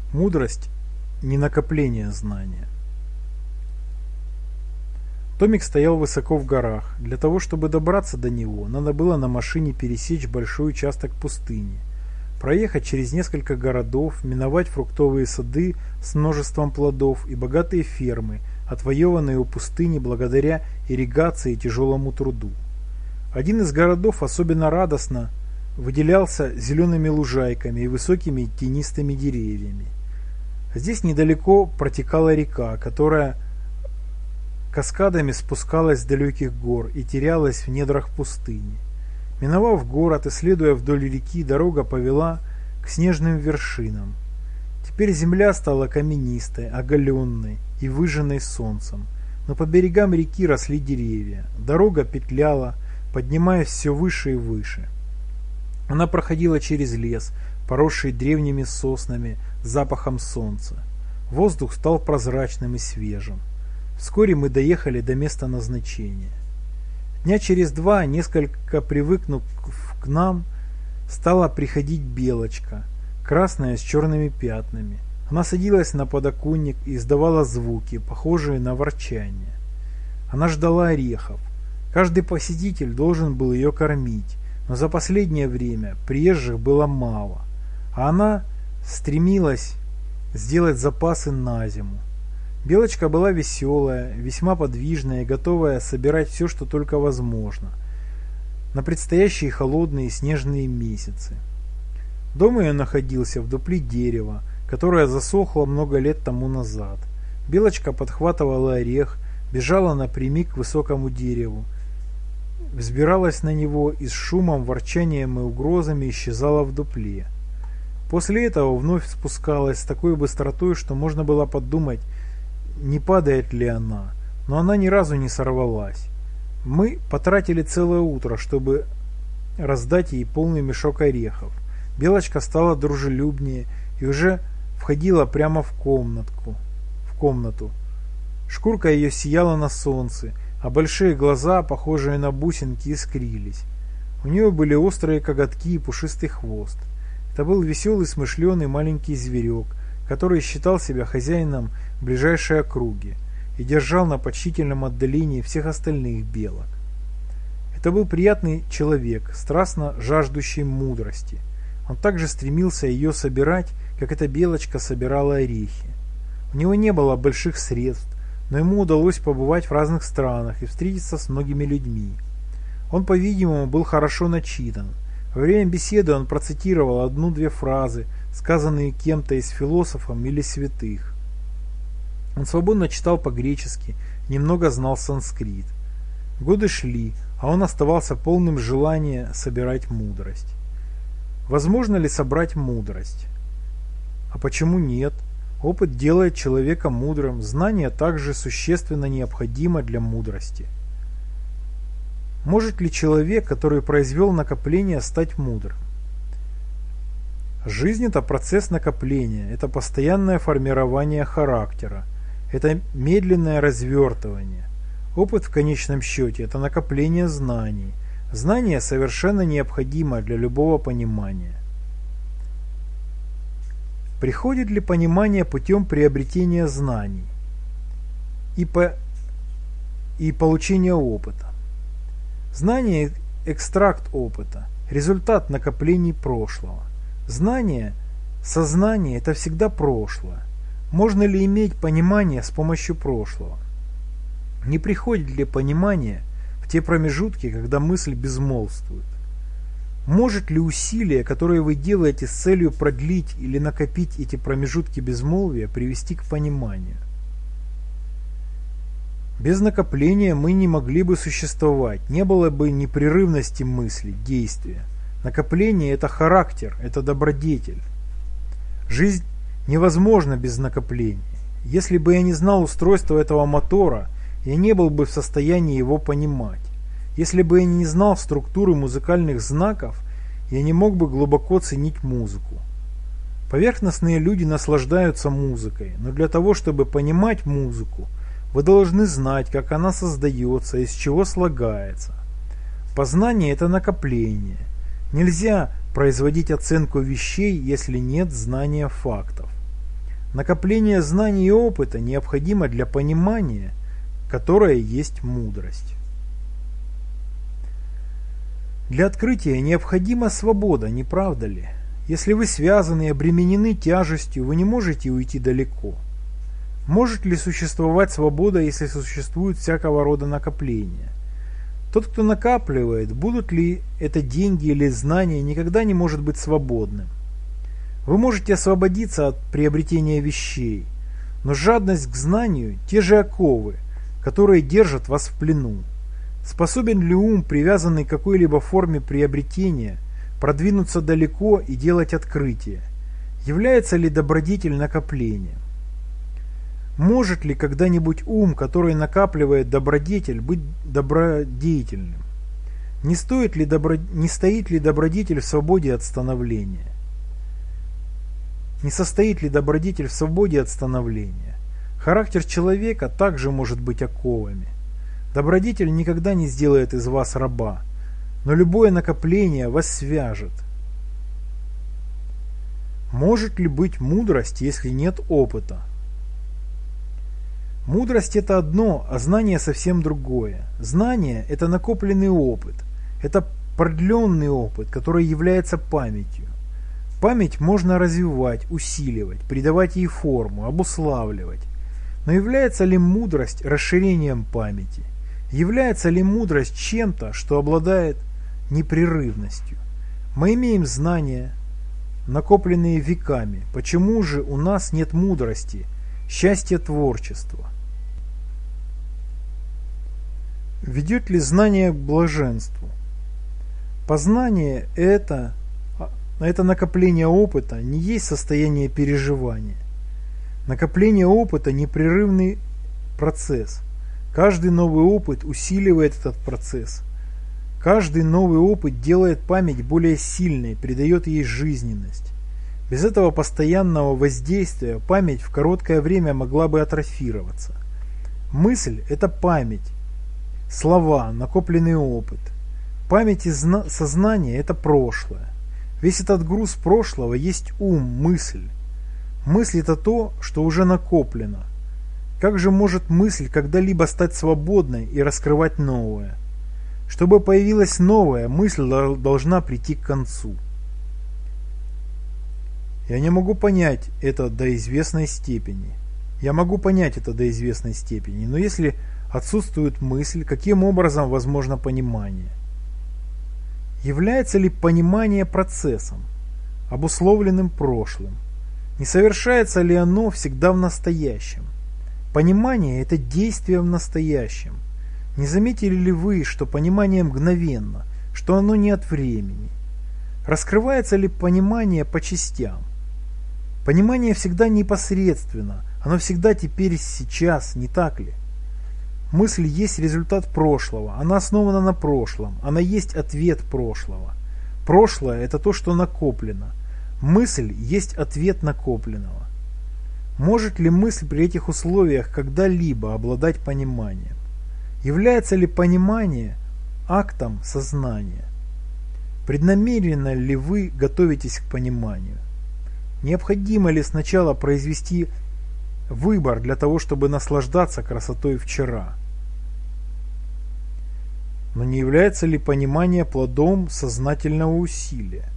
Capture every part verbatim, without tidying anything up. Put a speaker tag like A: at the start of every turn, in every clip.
A: Мудрость – не накопление знания. Домик стоял высоко в горах. Для того, чтобы добраться до него, надо было на машине пересечь большой участок пустыни, проехать через несколько городов, миновать фруктовые сады с множеством плодов и богатые фермы, отвоеванные у пустыни благодаря ирригации и тяжелому труду. Один из городов особенно радостно выделялся зелеными лужайками и высокими тенистыми деревьями. Здесь недалеко протекала река, которая каскадами спускалась с далеких гор и терялась в недрах пустыни. Миновав город и следуя вдоль реки, дорога повела к снежным вершинам. Теперь земля стала каменистой, оголенной и выжженной солнцем, но по берегам реки росли деревья. Дорога петляла, поднимаясь все выше и выше. Она проходила через лес, поросший древними соснами, с запахом солнца. Воздух стал прозрачным и свежим. Вскоре мы доехали до места назначения. Дня через два, несколько привыкнув к нам, стала приходить белочка, красная с черными пятнами. Она садилась на подоконник и издавала звуки, похожие на ворчание. Она ждала орехов. Каждый посетитель должен был ее кормить, но за последнее время приезжих было мало, а она стремилась сделать запасы на зиму. Белочка была веселая, весьма подвижная и готовая собирать все, что только возможно, на предстоящие холодные снежные месяцы. Дом ее находился в дупле дерева, которое засохло много лет тому назад. Белочка подхватывала орех, бежала напрямик к высокому дереву, взбиралась на него и с шумом, ворчанием и угрозами исчезала в дупле. После этого вновь спускалась с такой быстротой, что можно было подумать, не падает ли она, но она ни разу не сорвалась. Мы потратили целое утро, чтобы раздать ей полный мешок орехов. Белочка стала дружелюбнее и уже входила прямо в комнатку, в комнату. Шкурка ее сияла на солнце, а большие глаза, похожие на бусинки, искрились. У нее были острые коготки и пушистый хвост. Это был веселый, смышленый маленький зверек, который считал себя хозяином ближайшей округи и держал на почтительном отдалении всех остальных белок. Это был приятный человек, страстно жаждущий мудрости. Он также стремился ее собирать, как эта белочка собирала орехи. У него не было больших средств, но ему удалось побывать в разных странах и встретиться с многими людьми. Он, по-видимому, был хорошо начитан. Во время беседы он процитировал одну-две фразы, сказанные кем-то из философов или святых. Он свободно читал по-гречески, немного знал санскрит. Годы шли, а он оставался полным желания собирать мудрость. Возможно ли собрать мудрость? А почему нет? Опыт делает человека мудрым, знание также существенно необходимо для мудрости. Может ли человек, который произвел накопление, стать мудрым? Жизнь – это процесс накопления, это постоянное формирование характера, это медленное развертывание. Опыт в конечном счете – это накопление знаний. Знание совершенно необходимо для любого понимания. Приходит ли понимание путем приобретения знаний и, по, и получения опыта? Знание – экстракт опыта, результат накоплений прошлого. Знание, сознание – это всегда прошлое. Можно ли иметь понимание с помощью прошлого? Не приходит ли понимание в те промежутки, когда мысль безмолвствует? Может ли усилие, которое вы делаете с целью продлить или накопить эти промежутки безмолвия, привести к пониманию? Без накопления мы не могли бы существовать, не было бы непрерывности мысли, действия. Накопление – это характер, это добродетель. Жизнь невозможна без накопления. Если бы я не знал устройства этого мотора, я не был бы в состоянии его понимать. Если бы я не знал структуры музыкальных знаков, я не мог бы глубоко ценить музыку. Поверхностные люди наслаждаются музыкой, но для того, чтобы понимать музыку, вы должны знать, как она создается, из чего слагается. Познание – это накопление. Нельзя производить оценку вещей, если нет знания фактов. Накопление знаний и опыта необходимо для понимания, которое есть мудрость. Для открытия необходима свобода, не правда ли? Если вы связаны и обременены тяжестью, вы не можете уйти далеко. Может ли существовать свобода, если существуют всякого рода накопления? Тот, кто накапливает, будут ли это деньги или знания, никогда не может быть свободным. Вы можете освободиться от приобретения вещей, но жадность к знанию – те же оковы, которые держат вас в плену. Способен ли ум, привязанный к какой-либо форме приобретения, продвинуться далеко и делать открытия? Является ли добродетель накоплением? Может ли когда-нибудь ум, который накапливает добродетель, быть добродетельным? Не, стоит ли добро... Не стоит ли добродетель в свободе от становления? Не состоит ли добродетель в свободе от становления? Характер человека также может быть оковами. Добродетель никогда не сделает из вас раба, но любое накопление вас свяжет. Может ли быть мудрость, если нет опыта? Мудрость – это одно, а знание совсем другое. Знание – это накопленный опыт, это продленный опыт, который является памятью. Память можно развивать, усиливать, придавать ей форму, обуславливать. Но является ли мудрость расширением памяти? Является ли мудрость чем-то, что обладает непрерывностью? Мы имеем знания, накопленные веками. Почему же у нас нет мудрости, счастья творчества? Ведет ли знание к блаженству? Познание – это, это накопление опыта, не есть состояние переживания. Накопление опыта – непрерывный процесс. Каждый новый опыт усиливает этот процесс. Каждый новый опыт делает память более сильной, придает ей жизненность. Без этого постоянного воздействия память в короткое время могла бы атрофироваться. Мысль – это память. Слова – накопленный опыт. Память и сознание – это прошлое. Весь этот груз прошлого есть ум, мысль. Мысль – это то, что уже накоплено. Как же может мысль когда-либо стать свободной и раскрывать новое? Чтобы появилась новая, мысль должна прийти к концу. Я не могу понять это до известной степени. Я могу понять это до известной степени, но если отсутствует мысль, каким образом возможно понимание? Является ли понимание процессом, обусловленным прошлым? Не совершается ли оно всегда в настоящем? Понимание – это действие в настоящем. Не заметили ли вы, что понимание мгновенно, что оно не от времени? Раскрывается ли понимание по частям? Понимание всегда непосредственно, оно всегда теперь сейчас, не так ли? Мысль есть результат прошлого, она основана на прошлом, она есть ответ прошлого. Прошлое – это то, что накоплено. Мысль есть ответ накопленного. Может ли мысль при этих условиях когда-либо обладать пониманием? Является ли понимание актом сознания? Преднамеренно ли вы готовитесь к пониманию? Необходимо ли сначала произвести выбор для того, чтобы наслаждаться красотой вчера? Но не является ли понимание плодом сознательного усилия?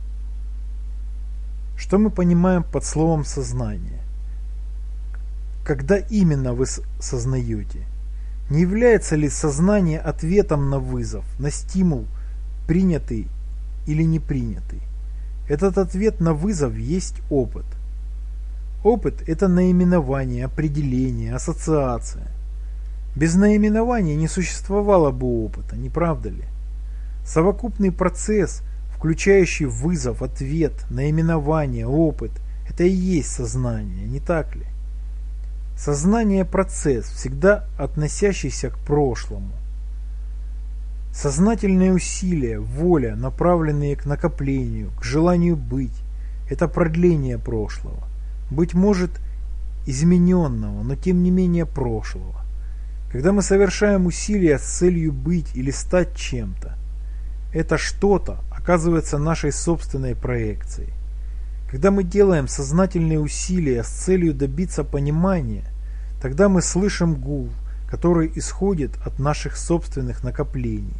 A: Что мы понимаем под словом «сознание»? Когда именно вы сознаете? Не является ли сознание ответом на вызов, на стимул, принятый или не принятый? Этот ответ на вызов есть опыт. Опыт – это наименование, определение, ассоциация. Без наименования не существовало бы опыта, не правда ли? Совокупный процесс, включающий вызов, ответ, наименование, опыт – это и есть сознание, не так ли? Сознание – процесс, всегда относящийся к прошлому. Сознательные усилия, воля, направленные к накоплению, к желанию быть – это продление прошлого. Быть может, измененного, но тем не менее прошлого. Когда мы совершаем усилия с целью быть или стать чем-то, это что-то оказывается нашей собственной проекцией. Когда мы делаем сознательные усилия с целью добиться понимания, тогда мы слышим гул, который исходит от наших собственных накоплений.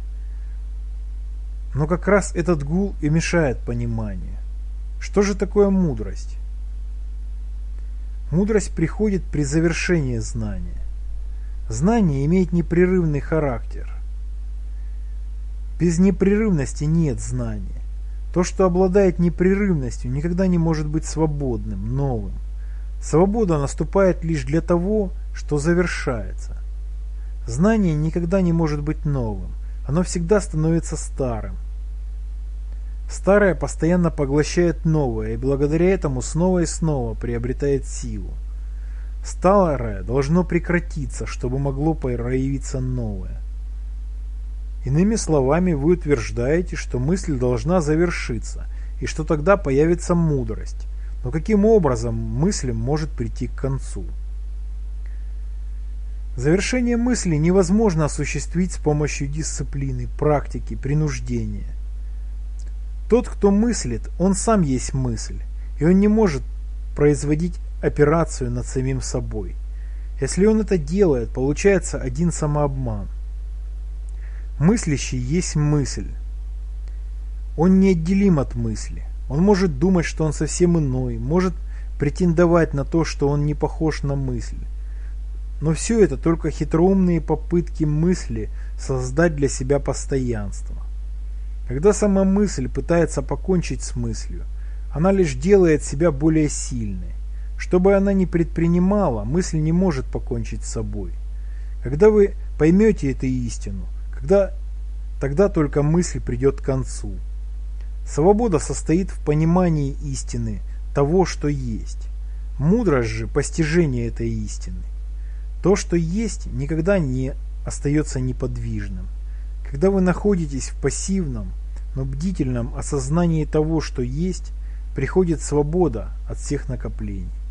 A: Но как раз этот гул и мешает пониманию. Что же такое мудрость? Мудрость приходит при завершении знания. Знание имеет непрерывный характер. Без непрерывности нет знания. То, что обладает непрерывностью, никогда не может быть свободным, новым. Свобода наступает лишь для того, что завершается. Знание никогда не может быть новым. Оно всегда становится старым. Старое постоянно поглощает новое и благодаря этому снова и снова приобретает силу. Старое должно прекратиться, чтобы могло проявиться новое. Иными словами, вы утверждаете, что мысль должна завершиться, и что тогда появится мудрость. Но каким образом мысль может прийти к концу? Завершение мысли невозможно осуществить с помощью дисциплины, практики, принуждения. Тот, кто мыслит, он сам есть мысль, и он не может производить операцию над самим собой. Если он это делает, получается один самообман. Мыслящий есть мысль. Он неотделим от мысли. Он может думать, что он совсем иной, может претендовать на то, что он не похож на мысль. Но все это только хитроумные попытки мысли создать для себя постоянство. Когда сама мысль пытается покончить с мыслью, она лишь делает себя более сильной. Что бы она ни предпринимала, мысль не может покончить с собой. Когда вы поймете эту истину, когда, тогда только мысль придет к концу. Свобода состоит в понимании истины, того, что есть. Мудрость же – постижение этой истины. То, что есть, никогда не остается неподвижным. Когда вы находитесь в пассивном, но бдительном осознании того, что есть, приходит свобода от всех накоплений.